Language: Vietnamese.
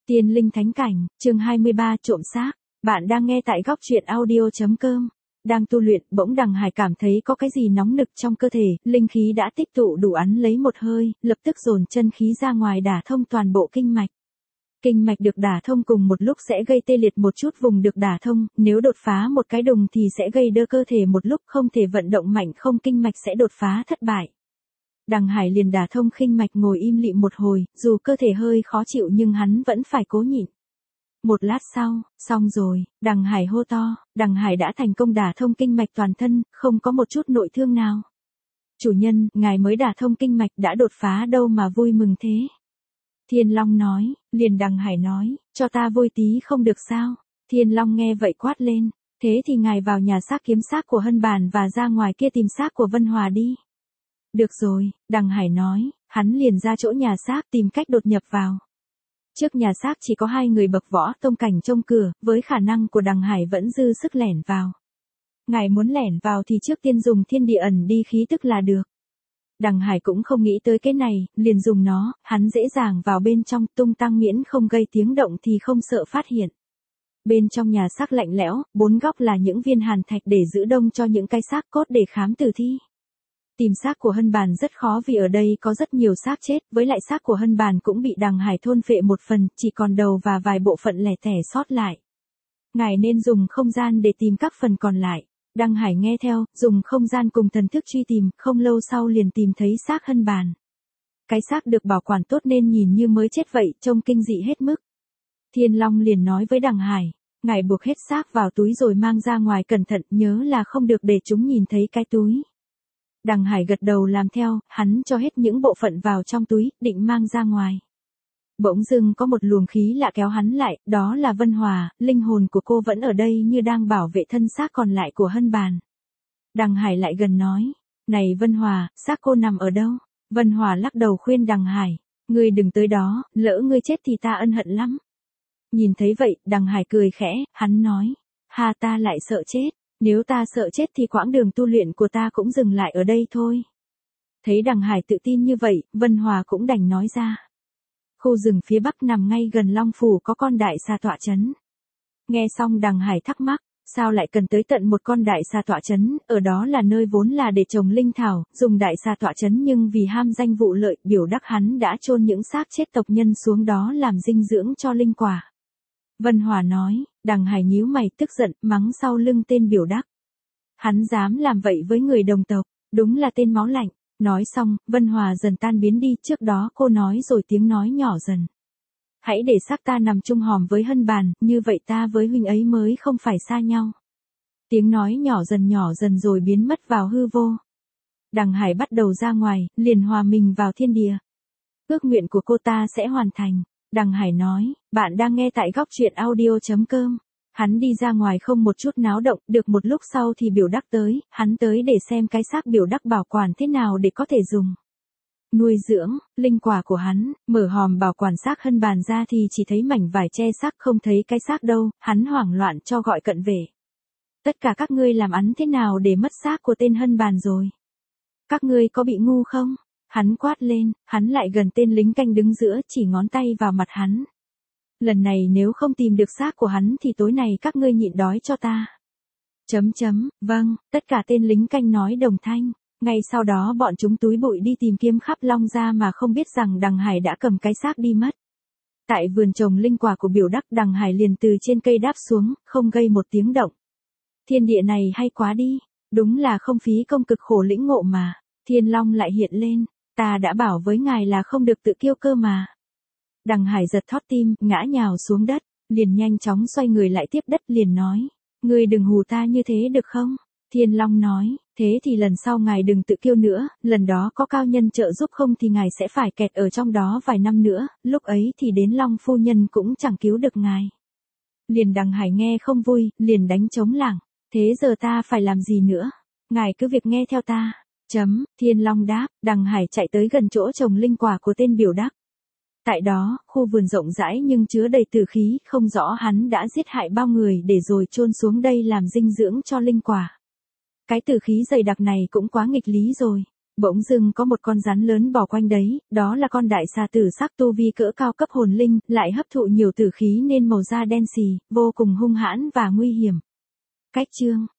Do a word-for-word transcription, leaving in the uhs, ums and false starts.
Tiên linh thánh cảnh, chương hai mươi ba trộm xác. Bạn đang nghe tại góc truyện audio.com. Đang tu luyện, bỗng Đằng Hải cảm thấy có cái gì nóng nực trong cơ thể, linh khí đã tích tụ đủ ắn lấy một hơi, lập tức dồn chân khí ra ngoài đả thông toàn bộ kinh mạch. Kinh mạch được đả thông cùng một lúc sẽ gây tê liệt một chút vùng được đả thông, nếu đột phá một cái đùng thì sẽ gây đơ cơ thể một lúc, không thể vận động mạnh không kinh mạch sẽ đột phá thất bại. Đằng Hải liền đả thông kinh mạch, ngồi im lìm một hồi, dù cơ thể hơi khó chịu nhưng hắn vẫn phải cố nhịn. Một lát sau, xong rồi, Đằng Hải hô to, Đằng Hải đã thành công đả thông kinh mạch toàn thân, không có một chút nội thương nào. Chủ nhân, ngài mới đả thông kinh mạch đã đột phá đâu mà vui mừng thế. Thiên Long nói, liền Đằng Hải nói, cho ta vui tí không được sao. Thiên Long nghe vậy quát lên, thế thì ngài vào nhà xác kiếm xác của Hân Bàn và ra ngoài kia tìm xác của Vân Hòa đi. Được rồi, Đằng Hải nói, hắn liền ra chỗ nhà xác tìm cách đột nhập vào. Trước nhà xác chỉ có hai người bậc võ tông cảnh trông cửa, với khả năng của Đằng Hải vẫn dư sức lẻn vào. Ngài muốn lẻn vào thì trước tiên dùng thiên địa ẩn đi khí tức là được. Đằng Hải cũng không nghĩ tới cái này, liền dùng nó, hắn dễ dàng vào bên trong, tung tăng miễn không gây tiếng động thì không sợ phát hiện. Bên trong nhà xác lạnh lẽo, bốn góc là những viên hàn thạch để giữ đông cho những cái xác cốt để khám tử thi. Tìm xác của Hân Bàn rất khó vì ở đây có rất nhiều xác chết, với lại xác của Hân Bàn cũng bị Đằng Hải thôn phệ một phần, chỉ còn đầu và vài bộ phận lẻ tẻ sót lại. Ngài nên dùng không gian để tìm các phần còn lại. Đằng Hải nghe theo, dùng không gian cùng thần thức truy tìm, không lâu sau liền tìm thấy xác Hân Bàn. Cái xác được bảo quản tốt nên nhìn như mới chết vậy, trông kinh dị hết mức. Thiên Long liền nói với Đằng Hải, ngài buộc hết xác vào túi rồi mang ra ngoài cẩn thận, nhớ là không được để chúng nhìn thấy cái túi. Đằng Hải gật đầu làm theo, hắn cho hết những bộ phận vào trong túi, định mang ra ngoài. Bỗng dưng có một luồng khí lạ kéo hắn lại, đó là Vân Hòa, linh hồn của cô vẫn ở đây như đang bảo vệ thân xác còn lại của Hân Bàn. Đằng Hải lại gần nói, này Vân Hòa, xác cô nằm ở đâu? Vân Hòa lắc đầu khuyên Đằng Hải, ngươi đừng tới đó, lỡ ngươi chết thì ta ân hận lắm. Nhìn thấy vậy, Đằng Hải cười khẽ, hắn nói, ha ta lại sợ chết. Nếu ta sợ chết thì quãng đường tu luyện của ta cũng dừng lại ở đây thôi. Thấy Đằng Hải tự tin như vậy, Vân Hòa cũng đành nói ra. Khu rừng phía bắc nằm ngay gần Long Phủ có con đại xà tọa chấn. Nghe xong Đằng Hải thắc mắc, sao lại cần tới tận một con đại xà tọa chấn, ở đó là nơi vốn là để trồng linh thảo, dùng đại xà tọa chấn nhưng vì ham danh vụ lợi, Biểu Đắc hắn đã chôn những xác chết tộc nhân xuống đó làm dinh dưỡng cho linh quả. Vân Hòa nói, Đằng Hải nhíu mày tức giận, mắng sau lưng tên Biểu Đắc. Hắn dám làm vậy với người đồng tộc, đúng là tên máu lạnh. Nói xong, Vân Hòa dần tan biến đi, trước đó cô nói rồi tiếng nói nhỏ dần. Hãy để xác ta nằm chung hòm với Hân Bàn, như vậy ta với huynh ấy mới không phải xa nhau. Tiếng nói nhỏ dần nhỏ dần rồi biến mất vào hư vô. Đằng Hải bắt đầu ra ngoài, liền hòa mình vào thiên địa. Ước nguyện của cô ta sẽ hoàn thành. Đằng Hải nói, bạn đang nghe tại góc truyện audio.com. Hắn đi ra ngoài không một chút náo động, được một lúc sau thì Biểu Đắc tới, hắn tới để xem cái xác Biểu Đắc bảo quản thế nào để có thể dùng. Nuôi dưỡng, linh quả của hắn, mở hòm bảo quản xác Hân Bàn ra thì chỉ thấy mảnh vải che xác không thấy cái xác đâu, hắn hoảng loạn cho gọi cận vệ. Tất cả các ngươi làm ăn thế nào để mất xác của tên Hân Bàn rồi? Các ngươi có bị ngu không? Hắn quát lên, hắn lại gần tên lính canh đứng giữa chỉ ngón tay vào mặt hắn. Lần này nếu không tìm được xác của hắn thì tối nay các ngươi nhịn đói cho ta. Chấm chấm, vâng, tất cả tên lính canh nói đồng thanh. Ngay sau đó bọn chúng túi bụi đi tìm kiếm khắp Long Gia mà không biết rằng Đằng Hải đã cầm cái xác đi mất. Tại vườn trồng linh quả của Biểu Đắc, Đằng Hải liền từ trên cây đáp xuống, không gây một tiếng động. Thiên địa này hay quá đi, đúng là không phí công cực khổ lĩnh ngộ mà. Thiên Long lại hiện lên, ta đã bảo với ngài là không được tự kiêu cơ mà. Đằng Hải giật thót tim, ngã nhào xuống đất, liền nhanh chóng xoay người lại tiếp đất liền nói, ngươi đừng hù ta như thế được không? Thiên Long nói, thế thì lần sau ngài đừng tự kiêu nữa, lần đó có cao nhân trợ giúp không thì ngài sẽ phải kẹt ở trong đó vài năm nữa, lúc ấy thì đến Long phu nhân cũng chẳng cứu được ngài. Liền Đằng Hải nghe không vui, liền đánh trống lảng, thế giờ ta phải làm gì nữa? Ngài cứ việc nghe theo ta. Chấm, Thiên Long đáp, Đằng Hải chạy tới gần chỗ trồng linh quả của tên Biểu Đắc. Tại đó, khu vườn rộng rãi nhưng chứa đầy tử khí, không rõ hắn đã giết hại bao người để rồi chôn xuống đây làm dinh dưỡng cho linh quả. Cái tử khí dày đặc này cũng quá nghịch lý rồi. Bỗng dưng có một con rắn lớn bò quanh đấy, đó là con đại xà tử sắc tu vi cỡ cao cấp hồn linh, lại hấp thụ nhiều tử khí nên màu da đen xì, vô cùng hung hãn và nguy hiểm. Cách chương